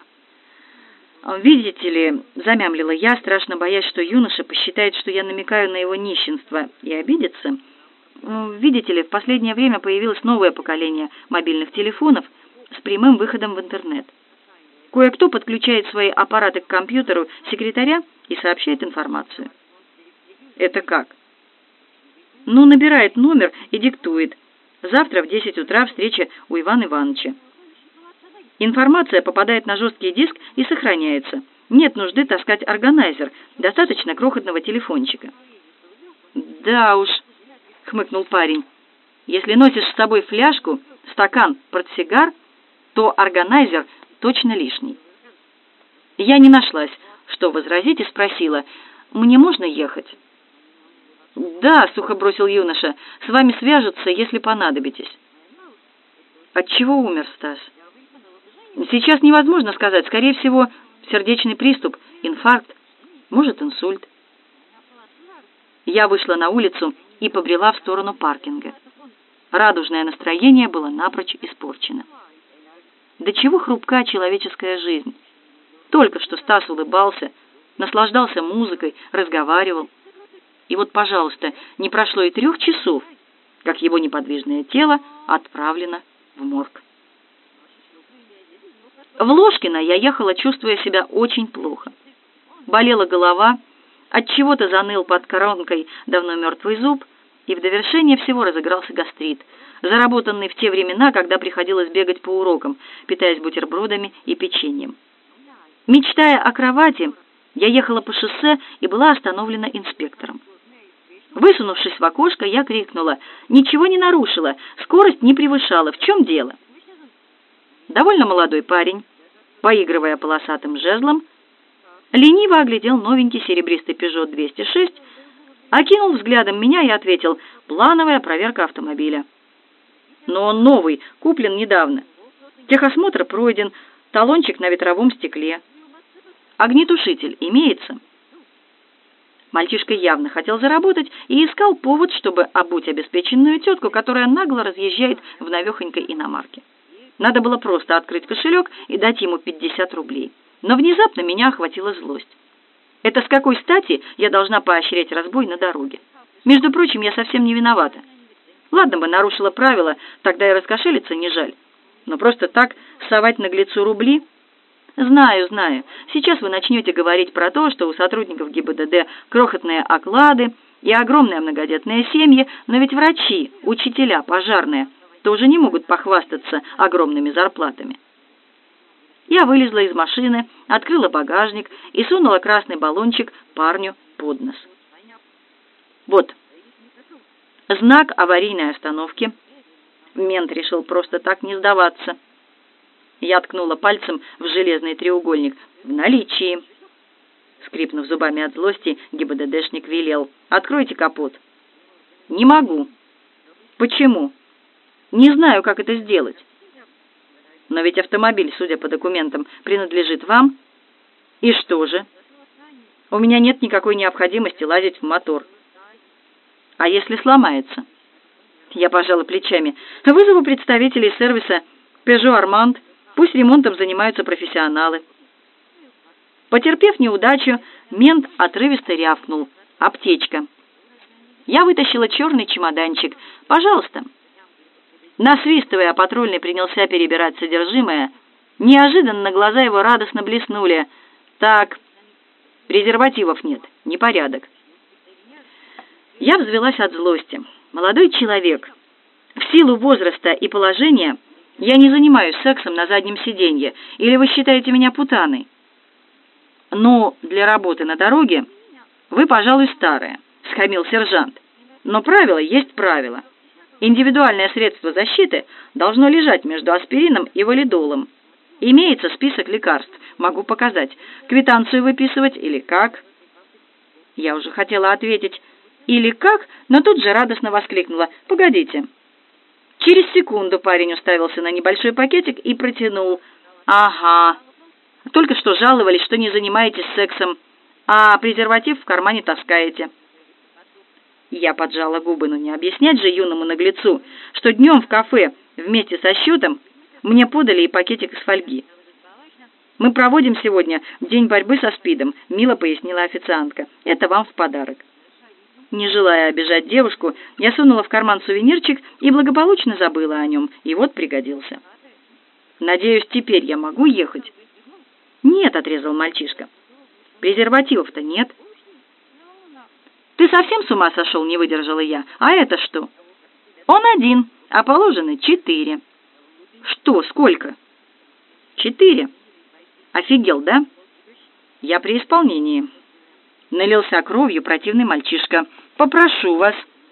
Видите ли, замямлила я, страшно боясь, что юноша посчитает, что я намекаю на его нищенство и обидится. Видите ли, в последнее время появилось новое поколение мобильных телефонов с прямым выходом в интернет. Кое-кто подключает свои аппараты к компьютеру секретаря и сообщает информацию. Это как? Ну, набирает номер и диктует. Завтра в десять утра встреча у Ивана Ивановича. Информация попадает на жесткий диск и сохраняется. Нет нужды таскать органайзер, достаточно крохотного телефончика. Да уж, хмыкнул парень. Если носишь с собой фляжку, стакан, портсигар, то органайзер точно лишний. Я не нашлась, что возразить, и спросила: мне можно ехать? Да, сухо бросил юноша, с вами свяжутся, если понадобитесь. От чего умер Стас? Сейчас невозможно сказать, скорее всего, сердечный приступ, инфаркт, может, инсульт. Я вышла на улицу и побрела в сторону паркинга. Радужное настроение было напрочь испорчено. До чего хрупка человеческая жизнь. Только что Стас улыбался, наслаждался музыкой, разговаривал. И вот, пожалуйста, не прошло и трех часов, как его неподвижное тело отправлено в морг. В Ложкино я ехала, чувствуя себя очень плохо. Болела голова, отчего-то заныл под коронкой давно мертвый зуб, и в довершение всего разыгрался гастрит, заработанный в те времена, когда приходилось бегать по урокам, питаясь бутербродами и печеньем. Мечтая о кровати, я ехала по шоссе и была остановлена инспектором. Высунувшись в окошко, я крикнула: «Ничего не нарушила, скорость не превышала, в чем дело?» Довольно молодой парень, поигрывая полосатым жезлом, лениво оглядел новенький серебристый Пежо двести шесть, окинул взглядом меня и ответил: «Плановая проверка автомобиля». «Но он новый, куплен недавно. Техосмотр пройден, талончик на ветровом стекле. Огнетушитель имеется?» Мальчишка явно хотел заработать и искал повод, чтобы обуть обеспеченную тетку, которая нагло разъезжает в навехонькой иномарке. Надо было просто открыть кошелек и дать ему пятьдесят рублей. Но внезапно меня охватила злость. Это с какой стати я должна поощрять разбой на дороге? Между прочим, я совсем не виновата. Ладно бы нарушила правила, тогда и раскошелиться не жаль. Но просто так совать наглецу рубли? Знаю, знаю. Сейчас вы начнете говорить про то, что у сотрудников ГИБДД крохотные оклады и огромные многодетные семьи, но ведь врачи, учителя, пожарные тоже не могут похвастаться огромными зарплатами. Я вылезла из машины, открыла багажник и сунула красный баллончик парню под нос. Вот, знак аварийной остановки. Мент решил просто так не сдаваться. Я ткнула пальцем в железный треугольник. В наличии. Скрипнув зубами от злости, ГИБДДшник велел: «Откройте капот». «Не могу». «Почему?» «Не знаю, как это сделать». «Но ведь автомобиль, судя по документам, принадлежит вам». «И что же?» «У меня нет никакой необходимости лазить в мотор». «А если сломается?» Я пожала плечами. «Вызову представителей сервиса Peugeot Armand. Пусть ремонтом занимаются профессионалы». Потерпев неудачу, мент отрывисто рявкнул: «Аптечка». Я вытащила черный чемоданчик. «Пожалуйста». Насвистывая, патрульный принялся перебирать содержимое. Неожиданно глаза его радостно блеснули. «Так, презервативов нет, непорядок». Я взвилась от злости. «Молодой человек, в силу возраста и положения я не занимаюсь сексом на заднем сиденье. Или вы считаете меня путаной?» «Ну, для работы на дороге вы, пожалуй, старая», — схамил сержант. «Но правило есть правило. Индивидуальное средство защиты должно лежать между аспирином и валидолом. Имеется список лекарств. Могу показать. Квитанцию выписывать или как?» Я уже хотела ответить «или как», но тут же радостно воскликнула: «Погодите». Через секунду парень уставился на небольшой пакетик и протянул: «Ага. Только что жаловались, что не занимаетесь сексом, а презерватив в кармане таскаете». Я поджала губы, но не объяснять же юному наглецу, что днем в кафе вместе со счетом мне подали и пакетик из фольги. «Мы проводим сегодня день борьбы со СПИДом», — мило пояснила официантка. «Это вам в подарок». Не желая обижать девушку, я сунула в карман сувенирчик и благополучно забыла о нем, и вот пригодился. «Надеюсь, теперь я могу ехать?» «Нет», — отрезал мальчишка. «Презервативов-то нет». «Ты совсем с ума сошел?» — не выдержала я. «А это что?» «Он один, а положено четыре». «Что? Сколько?» «Четыре». «Офигел, да?» «Я при исполнении». Налился кровью противный мальчишка. «Попрошу вас».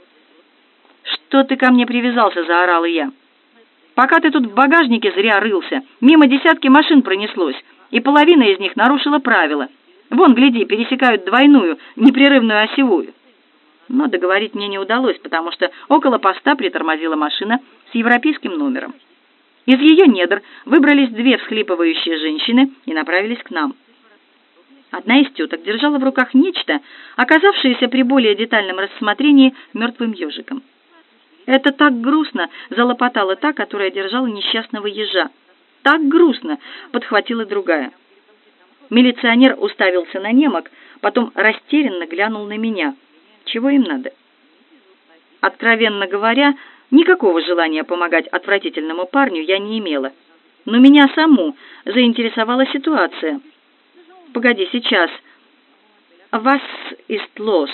«Что ты ко мне привязался?» — заорала я. «Пока ты тут в багажнике зря рылся, мимо десятки машин пронеслось, и половина из них нарушила правила. Вон, гляди, пересекают двойную, непрерывную осевую». Но договорить мне не удалось, потому что около поста притормозила машина с европейским номером. Из ее недр выбрались две всхлипывающие женщины и направились к нам. Одна из теток держала в руках нечто, оказавшееся при более детальном рассмотрении мертвым ежиком. «Это так грустно!» — залопотала та, которая держала несчастного ежа. «Так грустно!» — подхватила другая. Милиционер уставился на немок, потом растерянно глянул на меня. Чего им надо? Откровенно говоря, никакого желания помогать отвратительному парню я не имела. Но меня саму заинтересовала ситуация. «Погоди, сейчас. Was ist los?»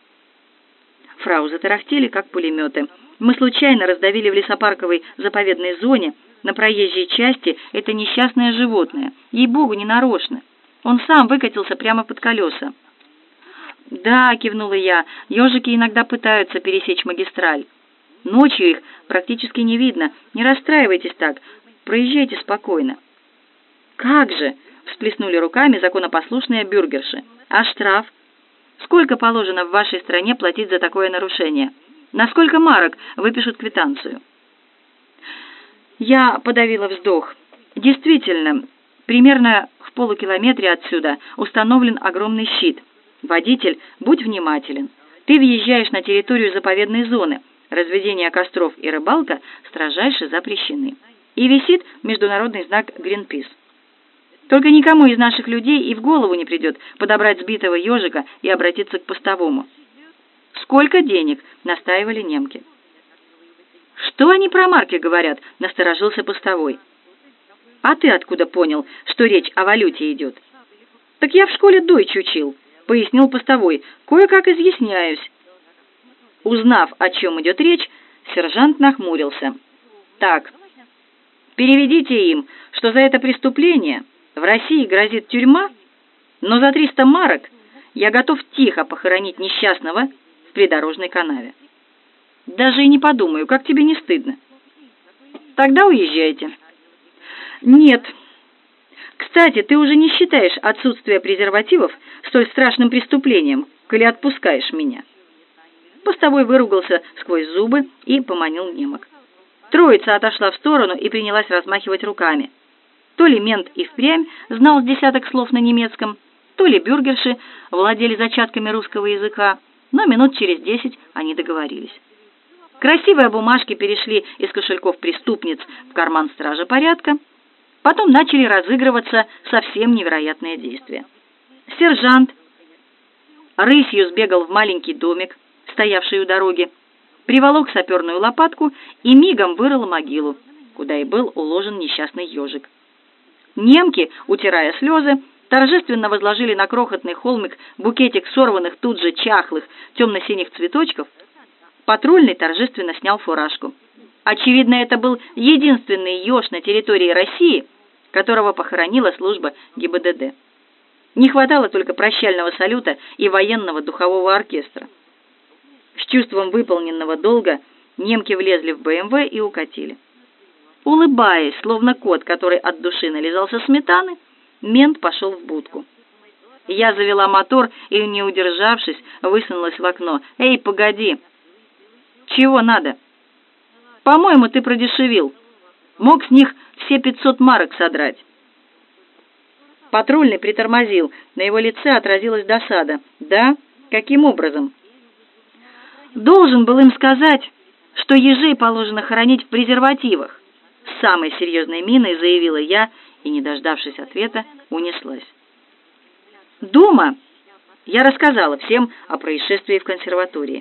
Фразы тарахтели, как пулеметы. Мы случайно раздавили в лесопарковой заповедной зоне на проезжей части это несчастное животное. Ей-богу, не нарочно. Он сам выкатился прямо под колеса. «Да», — кивнула я, — «ежики иногда пытаются пересечь магистраль. Ночью их практически не видно. Не расстраивайтесь так. Проезжайте спокойно». «Как же?» — всплеснули руками законопослушные бюргерши. «А штраф? Сколько положено в вашей стране платить за такое нарушение? На сколько марок выпишут квитанцию?» Я подавила вздох. Действительно, примерно в полукилометре отсюда установлен огромный щит. «Водитель, будь внимателен. Ты въезжаешь на территорию заповедной зоны. Разведение костров и рыбалка строжайше запрещены». И висит международный знак «Гринпис». Только никому из наших людей и в голову не придет подобрать сбитого ежика и обратиться к постовому. «Сколько денег?» — настаивали немки. «Что они про марки говорят?» — насторожился постовой. А ты откуда понял, что речь о валюте идет? Так я в школе дойч учил, пояснил постовой. Кое-как изъясняюсь. Узнав, о чем идет речь, сержант нахмурился. Так, переведите им, что за это преступление в России грозит тюрьма, но за триста марок я готов тихо похоронить несчастного в придорожной канаве. Даже и не подумаю, как тебе не стыдно. Тогда уезжайте. Нет. Кстати, ты уже не считаешь отсутствие презервативов столь страшным преступлением, коли отпускаешь меня. Постовой выругался сквозь зубы и поманил немок. Троица отошла в сторону и принялась размахивать руками. То ли мент и впрямь знал десяток слов на немецком, то ли бюргерши владели зачатками русского языка, но минут через десять они договорились. Красивые бумажки перешли из кошельков преступниц в карман стража порядка, потом начали разыгрываться совсем невероятные действия. Сержант рысью сбегал в маленький домик, стоявший у дороги, приволок саперную лопатку и мигом вырыл могилу, куда и был уложен несчастный ежик. Немки, утирая слезы, торжественно возложили на крохотный холмик букетик сорванных тут же чахлых темно-синих цветочков. Патрульный торжественно снял фуражку. Очевидно, это был единственный еж на территории России, которого похоронила служба ГИБДД. Не хватало только прощального салюта и военного духового оркестра. С чувством выполненного долга немки влезли в бэ эм вэ и укатили. Улыбаясь, словно кот, который от души нализался сметаны, мент пошел в будку. Я завела мотор и, не удержавшись, высунулась в окно. «Эй, погоди!» «Чего надо?» «По-моему, ты продешевил. Мог с них все пятьсот марок содрать». Патрульный притормозил. На его лице отразилась досада. «Да? Каким образом?» «Должен был им сказать, что ежей положено хоронить в презервативах», с самой серьезной миной заявила я и, не дождавшись ответа, унеслась. Дома я рассказала всем о происшествии в консерватории.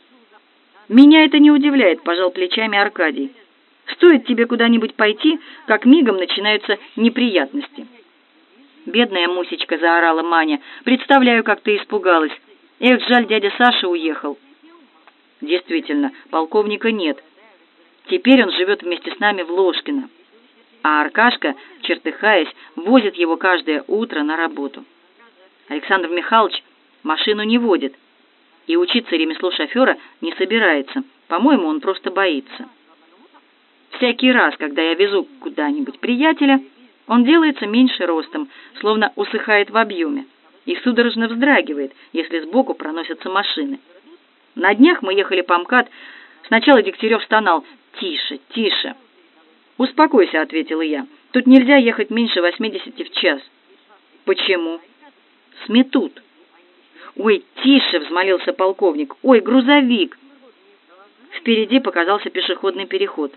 «Меня это не удивляет», — пожал плечами Аркадий. «Стоит тебе куда-нибудь пойти, как мигом начинаются неприятности». «Бедная Мусечка», — заорала Маня, — «представляю, как ты испугалась. Эх, жаль, дядя Саша уехал». Действительно, полковника нет. Теперь он живет вместе с нами в Ложкино, а Аркашка, чертыхаясь, возит его каждое утро на работу. Александр Михайлович машину не водит и учиться ремеслу шофера не собирается. По-моему, он просто боится. Всякий раз, когда я везу куда-нибудь приятеля, он делается меньше ростом, словно усыхает в объеме, и судорожно вздрагивает, если сбоку проносятся машины. На днях мы ехали по МКАД. Сначала Дегтярев стонал: «Тише, тише». «Успокойся», — ответила я. «Тут нельзя ехать меньше восьмидесяти в час». «Почему?» «Сметут». «Ой, тише», — взмолился полковник. «Ой, грузовик». Впереди показался пешеходный переход.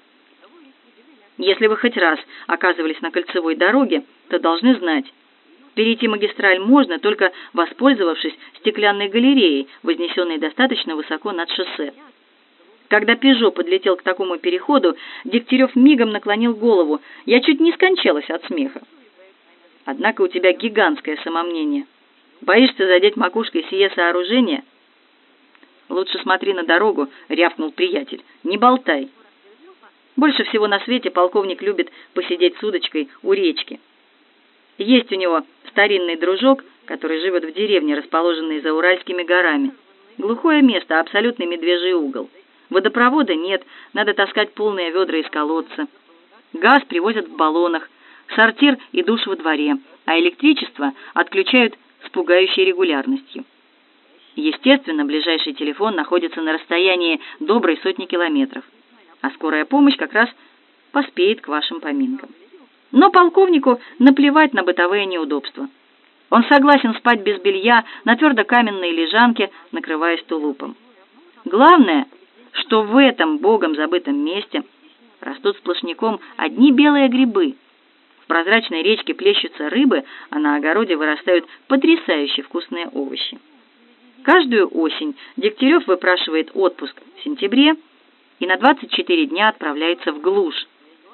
Если вы хоть раз оказывались на кольцевой дороге, то должны знать, перейти магистраль можно, только воспользовавшись стеклянной галереей, вознесенной достаточно высоко над шоссе. Когда «Пежо» подлетел к такому переходу, Дегтярев мигом наклонил голову. Я чуть не скончалась от смеха. «Однако у тебя гигантское самомнение. Боишься задеть макушкой сие сооружение?» «Лучше смотри на дорогу», — рявкнул приятель. «Не болтай». Больше всего на свете полковник любит посидеть с удочкой у речки. Есть у него старинный дружок, который живет в деревне, расположенной за Уральскими горами. Глухое место, абсолютный медвежий угол. Водопровода нет, надо таскать полные ведра из колодца. Газ привозят в баллонах, сортир и душ во дворе, а электричество отключают с пугающей регулярностью. Естественно, ближайший телефон находится на расстоянии доброй сотни километров, а скорая помощь как раз поспеет к вашим поминкам. Но полковнику наплевать на бытовые неудобства. Он согласен спать без белья на твердокаменной лежанке, накрываясь тулупом. Главное, что в этом богом забытом месте растут сплошняком одни белые грибы. В прозрачной речке плещутся рыбы, а на огороде вырастают потрясающе вкусные овощи. Каждую осень Дегтярев выпрашивает отпуск в сентябре и на двадцать четыре дня отправляется в глушь,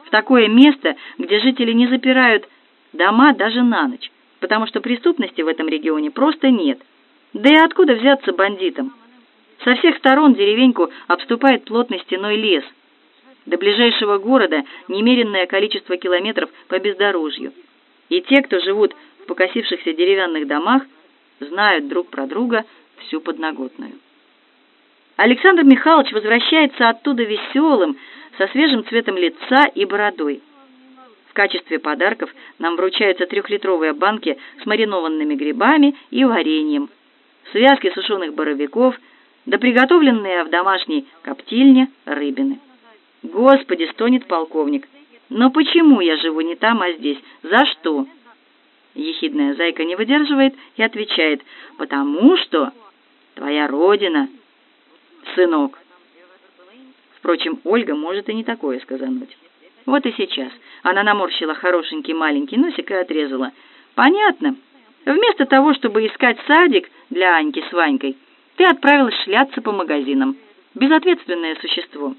в такое место, где жители не запирают дома даже на ночь, потому что преступности в этом регионе просто нет. Да и откуда взяться бандитам? Со всех сторон деревеньку обступает плотной стеной лес. До ближайшего города немеренное количество километров по бездорожью. И те, кто живут в покосившихся деревянных домах, знают друг про друга всю подноготную. Александр Михайлович возвращается оттуда веселым, со свежим цветом лица и бородой. В качестве подарков нам вручаются трехлитровые банки с маринованными грибами и вареньем, связки сушеных боровиков, да приготовленные в домашней коптильне рыбины. Господи, стонет полковник, но почему я живу не там, а здесь? За что? Ехидная зайка не выдерживает и отвечает: потому что твоя родина, сынок. Впрочем, Ольга может и не такое сказануть. Вот и сейчас она наморщила хорошенький маленький носик и отрезала: понятно. Вместо того, чтобы искать садик для Аньки с Ванькой, ты отправилась шляться по магазинам. Безответственное существо.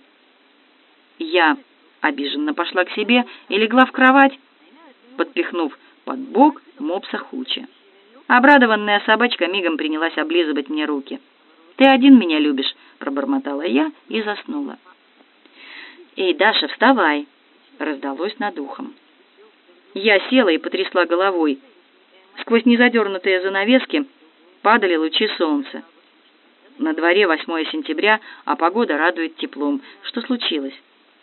Я обиженно пошла к себе и легла в кровать, подпихнув под бок мопса Хуча. Обрадованная собачка мигом принялась облизывать мне руки. «Ты один меня любишь», — пробормотала я и заснула. «Эй, Даша, вставай!» — раздалось над ухом. Я села и потрясла головой. Сквозь незадернутые занавески падали лучи солнца. На дворе восьмое сентября, а погода радует теплом. Что случилось?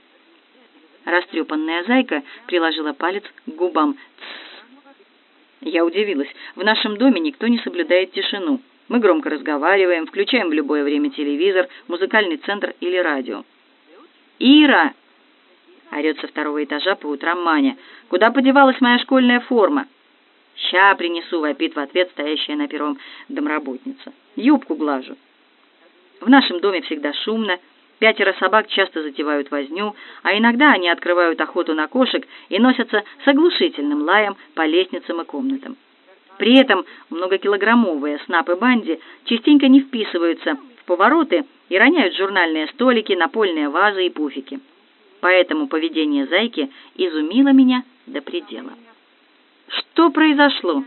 Растрепанная зайка приложила палец к губам. «Тссс». Я удивилась. В нашем доме никто не соблюдает тишину. Мы громко разговариваем, включаем в любое время телевизор, музыкальный центр или радио. «Ира!» — орёт со второго этажа по утрам Маня. «Куда подевалась моя школьная форма?» «Ща принесу», — вопит в ответ стоящая на первом домработница. «Юбку глажу». В нашем доме всегда шумно. Пятеро собак часто затевают возню, а иногда они открывают охоту на кошек и носятся с оглушительным лаем по лестницам и комнатам. При этом многокилограммовые снапы Банди частенько не вписываются в повороты и роняют журнальные столики, напольные вазы и пуфики. Поэтому поведение зайки изумило меня до предела. «Что произошло?»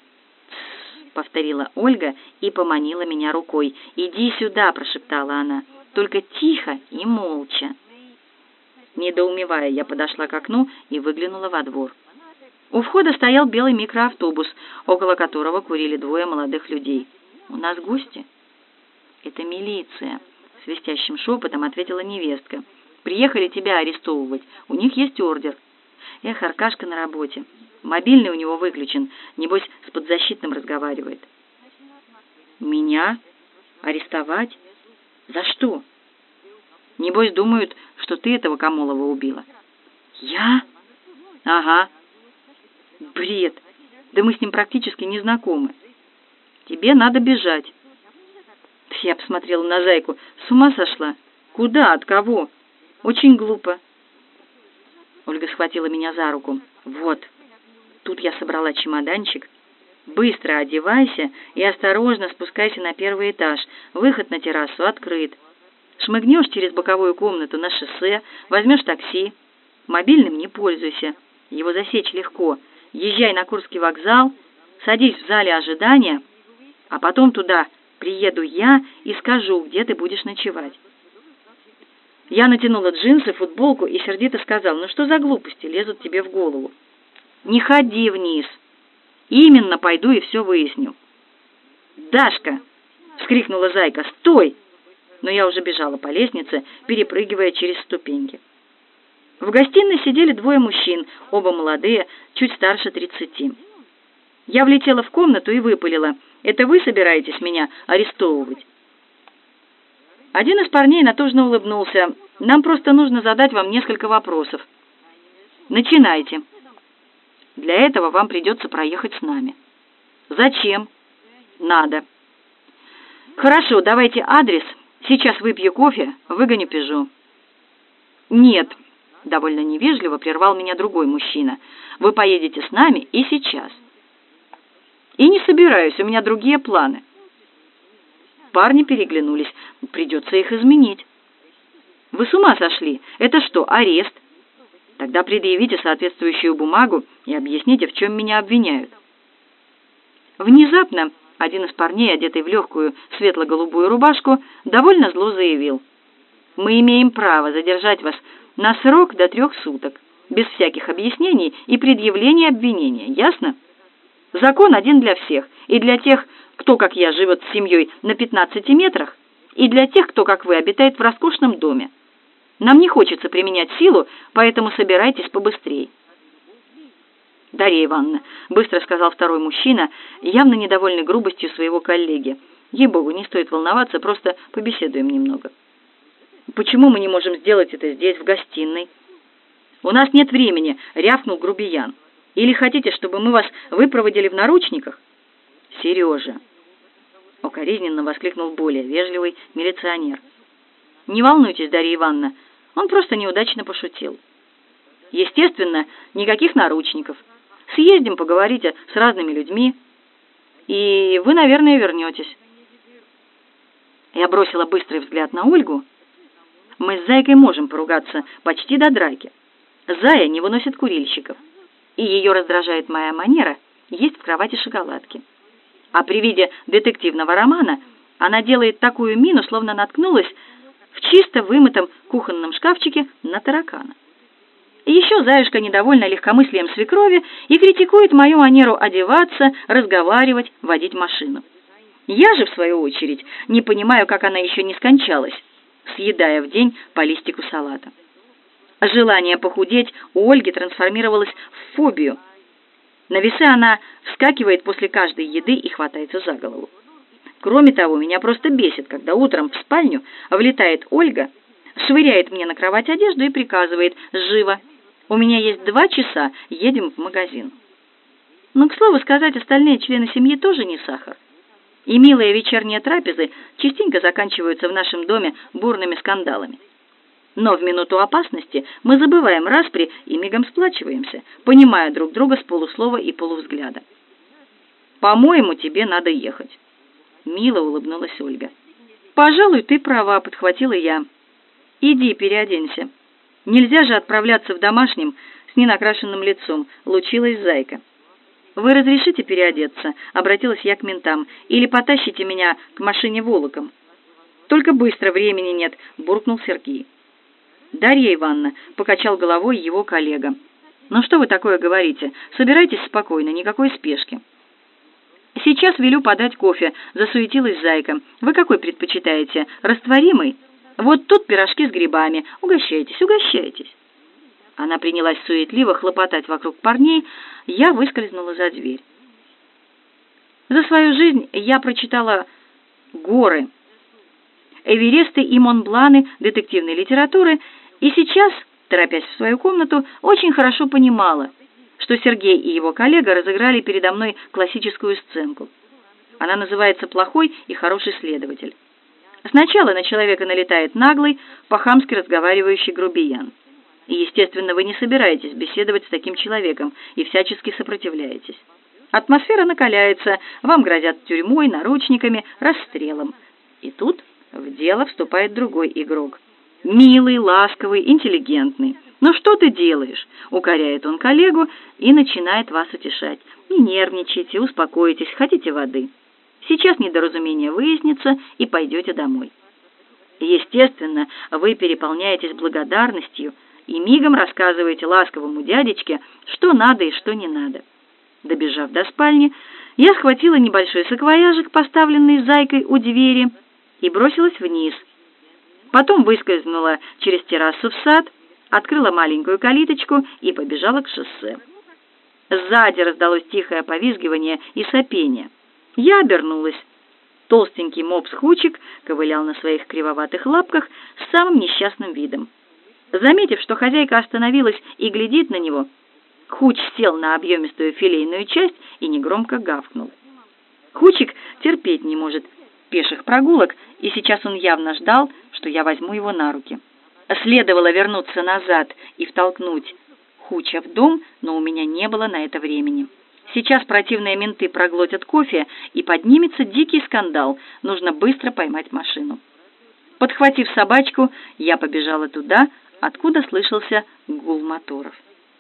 — повторила Ольга и поманила меня рукой. «Иди сюда», — прошептала она, — «только тихо и молча». Недоумевая, я подошла к окну и выглянула во двор. У входа стоял белый микроавтобус, около которого курили двое молодых людей. «У нас гости?» «Это милиция», — свистящим шепотом ответила невестка. «Приехали тебя арестовывать. У них есть ордер». Эх, Аркашка на работе. Мобильный у него выключен. Небось, с подзащитным разговаривает. «Меня? Арестовать? За что?» «Небось, думают, что ты этого Камолова убила». «Я? Ага». «Бред. Да мы с ним практически не знакомы. Тебе надо бежать». Я посмотрела на зайку. С ума сошла? Куда? От кого? Очень глупо. Ольга схватила меня за руку. Вот. Тут я собрала чемоданчик. Быстро одевайся и осторожно спускайся на первый этаж. Выход на террасу открыт. Шмыгнешь через боковую комнату на шоссе, возьмешь такси. Мобильным не пользуйся. Его засечь легко. Езжай на Курский вокзал, садись в зале ожидания, а потом туда приеду я и скажу, где ты будешь ночевать. Я натянула джинсы, футболку и сердито сказала: ну что за глупости лезут тебе в голову? Не ходи вниз. Именно пойду и все выясню. «Дашка!» — вскрикнула зайка. «Стой!» Но я уже бежала по лестнице, перепрыгивая через ступеньки. В гостиной сидели двое мужчин, оба молодые, чуть старше тридцати. Я влетела в комнату и выпалила: «Это вы собираетесь меня арестовывать?» Один из парней натужно улыбнулся. «Нам просто нужно задать вам несколько вопросов». «Начинайте. Для этого вам придется проехать с нами». «Зачем?» «Надо». «Хорошо, давайте адрес. Сейчас выпью кофе, выгоню Пежо». «Нет». Довольно невежливо прервал меня другой мужчина. «Вы поедете с нами и сейчас». «И не собираюсь, у меня другие планы». Парни переглянулись. Придется их изменить. «Вы с ума сошли? Это что, арест?» Тогда предъявите соответствующую бумагу и объясните, в чем меня обвиняют». Внезапно один из парней, одетый в легкую светло-голубую рубашку, довольно зло заявил: «Мы имеем право задержать вас на срок до трех суток, без всяких объяснений и предъявления обвинения. Ясно? Закон один для всех, и для тех, кто, как я, живет с семьей на пятнадцати метрах, и для тех, кто, как вы, обитает в роскошном доме. Нам не хочется применять силу, поэтому собирайтесь побыстрее». «Дарья Ивановна», — быстро сказал второй мужчина, явно недовольный грубостью своего коллеги, «ей-богу, не стоит волноваться, просто побеседуем немного». «Почему мы не можем сделать это здесь, в гостиной?» «У нас нет времени», — рявкнул грубиян. «Или хотите, чтобы мы вас выпроводили в наручниках?» «Сережа», — укоризненно воскликнул более вежливый милиционер. «Не волнуйтесь, Дарья Ивановна, он просто неудачно пошутил. Естественно, никаких наручников. Съездим, поговорите с разными людьми, и вы, наверное, вернетесь». Я бросила быстрый взгляд на Ольгу. Мы с Зайкой можем поругаться почти до драки. Зая не выносит курильщиков, и ее раздражает моя манера есть в кровати шоколадки. А при виде детективного романа она делает такую мину, словно наткнулась в чисто вымытом кухонном шкафчике на таракана. Еще Заюшка недовольна легкомыслием свекрови и критикует мою манеру одеваться, разговаривать, водить машину. Я же, в свою очередь, не понимаю, как она еще не скончалась, съедая в день по листику салата. Желание похудеть у Ольги трансформировалось в фобию. На весы она вскакивает после каждой еды и хватается за голову. Кроме того, меня просто бесит, когда утром в спальню влетает Ольга, швыряет мне на кровать одежду и приказывает: «Живо! У меня есть два часа, едем в магазин». Но, к слову сказать, остальные члены семьи тоже не сахар. И милые вечерние трапезы частенько заканчиваются в нашем доме бурными скандалами. Но в минуту опасности мы забываем распри и мигом сплачиваемся, понимая друг друга с полуслова и полувзгляда. «По-моему, тебе надо ехать», — мило улыбнулась Ольга. «Пожалуй, ты права», — подхватила я. «Иди переоденься. Нельзя же отправляться в домашнем с ненакрашенным лицом», — лучилась Зайка. «Вы разрешите переодеться?» — обратилась я к ментам. «Или потащите меня к машине волоком?» «Только быстро, времени нет», — буркнул Сергей. «Дарья Ивановна», — покачал головой его коллега. «Ну что вы такое говорите? Собирайтесь спокойно, никакой спешки». «Сейчас велю подать кофе», — засуетилась Зайка. «Вы какой предпочитаете? Растворимый? Вот тут пирожки с грибами. Угощайтесь, угощайтесь». Она принялась суетливо хлопотать вокруг парней, я выскользнула за дверь. За свою жизнь я прочитала горы, Эвересты и Монбланы детективной литературы, и сейчас, торопясь в свою комнату, очень хорошо понимала, что Сергей и его коллега разыграли передо мной классическую сценку. Она называется «Плохой и хороший следователь». Сначала на человека налетает наглый, по-хамски разговаривающий грубиян. И, естественно, вы не собираетесь беседовать с таким человеком и всячески сопротивляетесь. Атмосфера накаляется, вам грозят тюрьмой, наручниками, расстрелом. И тут в дело вступает другой игрок. Милый, ласковый, интеллигентный. «Ну что ты делаешь?» — укоряет он коллегу и начинает вас утешать. «Не нервничайте, успокойтесь, хотите воды. Сейчас недоразумение выяснится, и пойдете домой». Естественно, вы переполняетесь благодарностью и мигом рассказываете ласковому дядечке, что надо и что не надо. Добежав до спальни, я схватила небольшой саквояжик, поставленный Зайкой у двери, и бросилась вниз. Потом выскользнула через террасу в сад, открыла маленькую калиточку и побежала к шоссе. Сзади раздалось тихое повизгивание и сопение. Я обернулась. Толстенький мопс-хучик ковылял на своих кривоватых лапках с самым несчастным видом. Заметив, что хозяйка остановилась и глядит на него, Хуч сел на объемистую филейную часть и негромко гавкнул. Хучик терпеть не может пеших прогулок, и сейчас он явно ждал, что я возьму его на руки. Следовало вернуться назад и втолкнуть Хуча в дом, но у меня не было на это времени. Сейчас противные менты проглотят кофе, и поднимется дикий скандал. Нужно быстро поймать машину. Подхватив собачку, я побежала туда, откуда слышался гул моторов.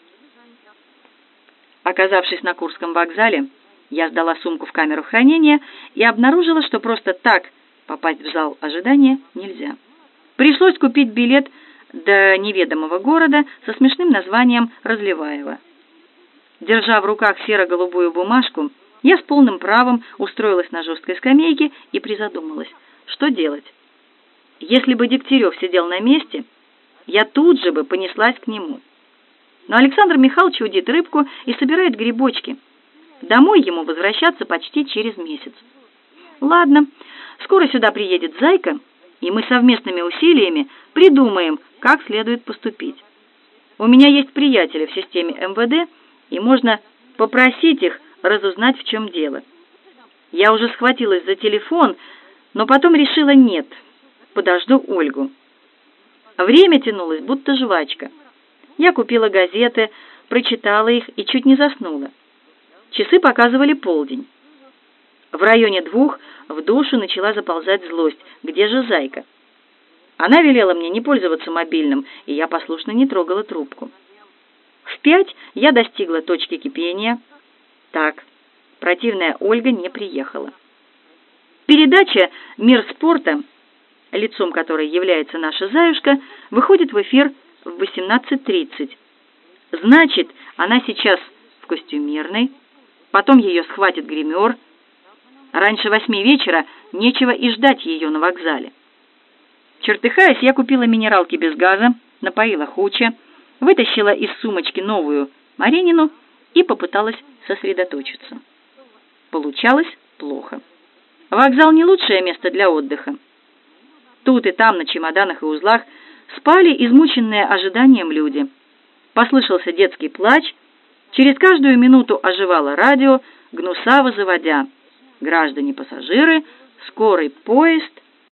Оказавшись на Курском вокзале, я сдала сумку в камеру хранения и обнаружила, что просто так попасть в зал ожидания нельзя. Пришлось купить билет до неведомого города со смешным названием Разливаево. Держа в руках серо-голубую бумажку, я с полным правом устроилась на жесткой скамейке и призадумалась, что делать. Если бы Дегтярев сидел на месте, я тут же бы понеслась к нему. Но Александр Михайлович удит рыбку и собирает грибочки. Домой ему возвращаться почти через месяц. Ладно, скоро сюда приедет Зайка, и мы совместными усилиями придумаем, как следует поступить. У меня есть приятели в системе эм вэ дэ, и можно попросить их разузнать, в чем дело. Я уже схватилась за телефон, но потом решила нет, подожду Ольгу. Время тянулось, будто жвачка. Я купила газеты, прочитала их и чуть не заснула. Часы показывали полдень. В районе двух в душу начала заползать злость. Где же Зайка? Она велела мне не пользоваться мобильным, и я послушно не трогала трубку. В пять я достигла точки кипения. Так, противная Ольга не приехала. Передача «Мир спорта», лицом которой является наша Заюшка, выходит в эфир в восемнадцать тридцать. Значит, она сейчас в костюмерной, потом ее схватит гример. Раньше восьми вечера нечего и ждать ее на вокзале. Чертыхаясь, я купила минералки без газа, напоила Хуча, вытащила из сумочки новую Маринину и попыталась сосредоточиться. Получалось плохо. Вокзал не лучшее место для отдыха. Тут и там на чемоданах и узлах спали измученные ожиданием люди. Послышался детский плач, через каждую минуту оживало радио, гнусаво заводя: «Граждане-пассажиры, скорый поезд